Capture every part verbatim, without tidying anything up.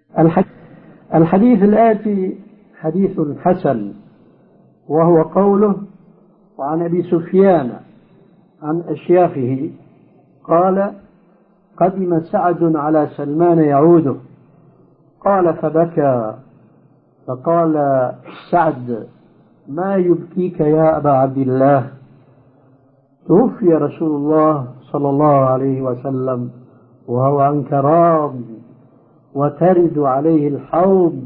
الحديث الآتي حديث حسن، وهو قوله: وعن أبي سفيان عن أشياخه قال: قدم سعد على سلمان يعوده، قال فبكى، فقال سعد: ما يبكيك يا أبا عبد الله؟ توفي رسول الله صلى الله عليه وسلم وهو عنك راض، وترد عليه الحوض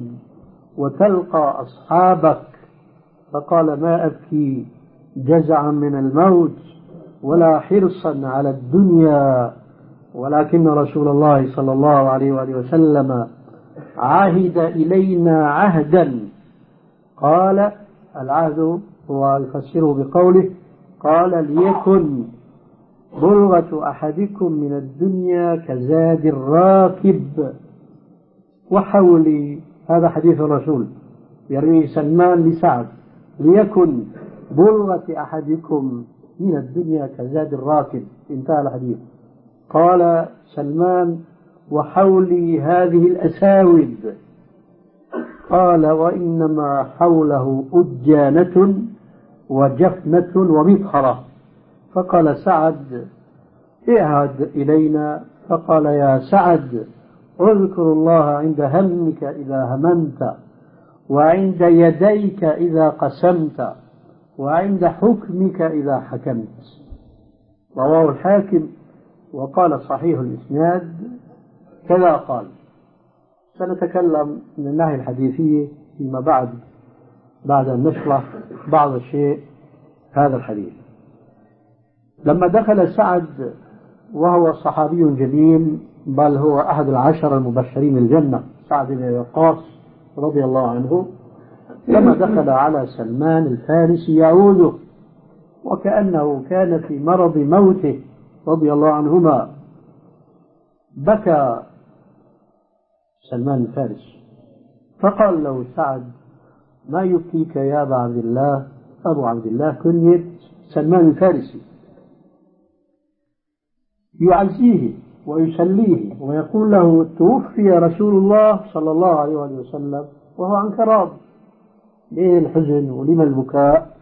وتلقى أصحابك. فقال: ما أبكي جزعا من الموت ولا حرصا على الدنيا، ولكن رسول الله صلى الله عليه وآله وسلم عهد إلينا عهدا. قال: العهد هو يفسره بقوله: قال: ليكن بلغة أحدكم من الدنيا كزاد الراكب وحولي. هذا حديث الرسول يروي سلمان لسعد: ليكن بلغة أحدكم من الدنيا كزاد الراكب. انتهى الحديث. قال سلمان: وحولي هذه الأساود. قال: وإنما حوله أجانة وجفنة ومطهرة. فقال سعد: اعهد إلينا. فقال: يا سعد، اذكر الله عند همك إذا هممت، وعند يديك إذا قسمت، وعند حكمك إذا حكمت. رواه الحاكم وقال صحيح الإسناد. كذا قال. سنتكلم من الناحية الحديثية فيما بعد بعد أن نشرح بعض الشيء هذا الحديث. لما دخل سعد وهو صحابي جليل، بل هو أحد العشر المبشرين الجنة، سعد بن وقاص رضي الله عنه، لما دخل على سلمان الفارسي يعوده وكأنه كان في مرض موته رضي الله عنهما، بكى سلمان الفارسي. فقال له سعد: ما يبكيك يا أبا عبد الله؟ أبو عبد الله كنية سلمان الفارسي، يعزيه ويسليه ويقول له: توفي رسول الله صلى الله عليه وسلم وهو عنك راض. ليه الحزن ولما البكاء؟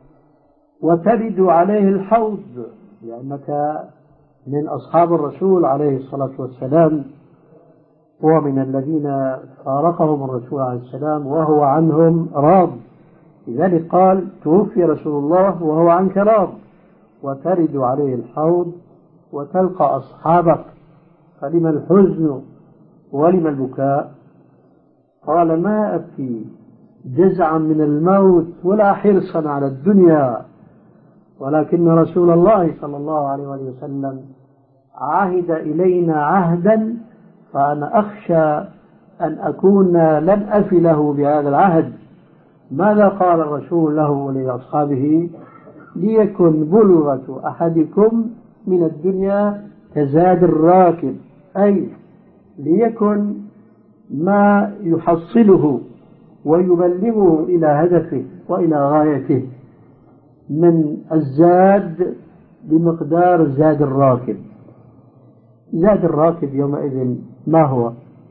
وترد عليه الحوض، لأنك من أصحاب الرسول عليه الصلاة والسلام، ومن الذين فارقهم الرسول عليه السلام وهو عنهم راض. لذلك قال: توفي رسول الله وهو عنك راض، وترد عليه الحوض وتلقى أصحابك، فلما الحزن ولما البكاء؟ قال: ما أبكي جزعا من الموت ولا حرصا على الدنيا، ولكن رسول الله صلى الله عليه وسلم عهد إلينا عهدا، فأنا أخشى أن أكون لم أف له بهذا العهد. ماذا قال الرسول له ولأصحابه؟ ليكن بلغة أحدكم من الدنيا كزاد الراكب، أي ليكن ما يحصله ويبلغه إلى هدفه وإلى غايته من الزاد بمقدار زاد الراكب. زاد الراكب يومئذ ما هو؟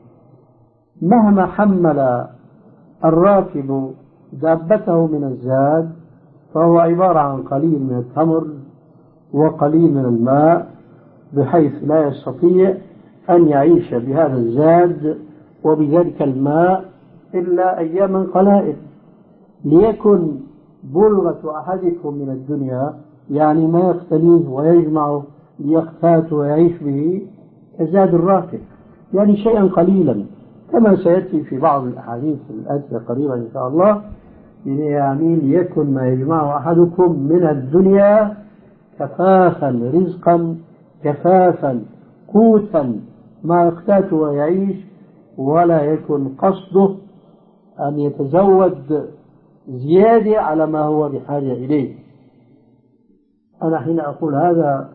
مهما حمل الراكب دابته من الزاد فهو عبارة عن قليل من التمر وقليل من الماء، بحيث لا يستطيع أن يعيش بهذا الزاد وبذلك الماء إلا أياما قلائل. ليكن بلغة أحدكم من الدنيا، يعني ما يقتنيه ويجمعه ليقتات ويعيش به، كزاد الراكب، يعني شيئا قليلا، كما سيأتي في بعض الأحاديث الآتية قريبا إن شاء الله. يعني ليكن ما يجمعه أحدكم من الدنيا كفافا رزقا، كفافا قوتا، ما يقتات ويعيش، ولا يكن قصده أن يتزود زيادة على ما هو بحاجة إليه. أنا حين أقول هذا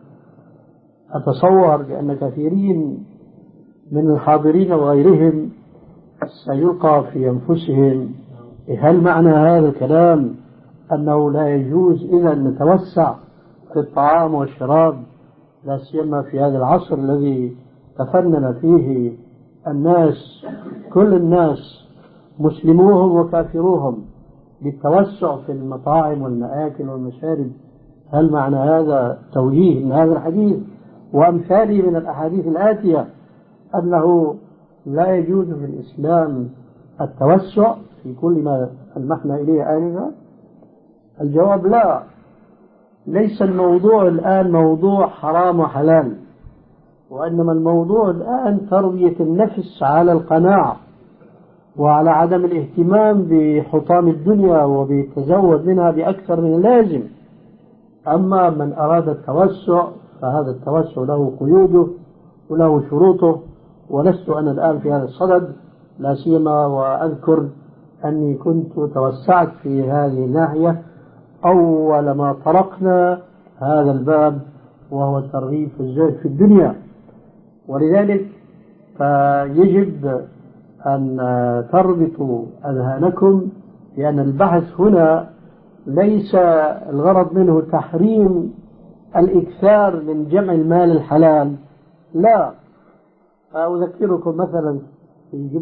أتصور بأن كثيرين من الحاضرين وغيرهم سيلقى في أنفسهم: هل معنى هذا الكلام أنه لا يجوز إذا أن نتوسع في الطعام والشراب، لا سيما في هذا العصر الذي تفنن فيه الناس كل الناس مسلموهم وكافروهم بالتوسع في المطاعم والمآكل والمشارب، هل معنى هذا توجيه من هذا الحديث وأمثاله من الأحاديث الآتية أنه لا يجوز في الإسلام التوسع في كل ما المحنا إليه آنفا؟ الجواب لا. ليس الموضوع الآن موضوع حرام وحلال، وإنما الموضوع الآن تربية النفس على القناعة وعلى عدم الاهتمام بحطام الدنيا وبالتزود منها بأكثر من اللازم. أما من أراد التوسع فهذا التوسع له قيوده وله شروطه، ولست أنا الآن في هذا الصدد، لا سيما وأذكر أني كنت توسعت في هذه الناحية أول ما طرقنا هذا الباب، وهو الترغيب في الزهد في الدنيا. ولذلك فيجب أن تربطوا أذهانكم، لأن البحث هنا ليس الغرض منه تحريم الإكثار من جمع المال الحلال، لا. أذكركم مثلا في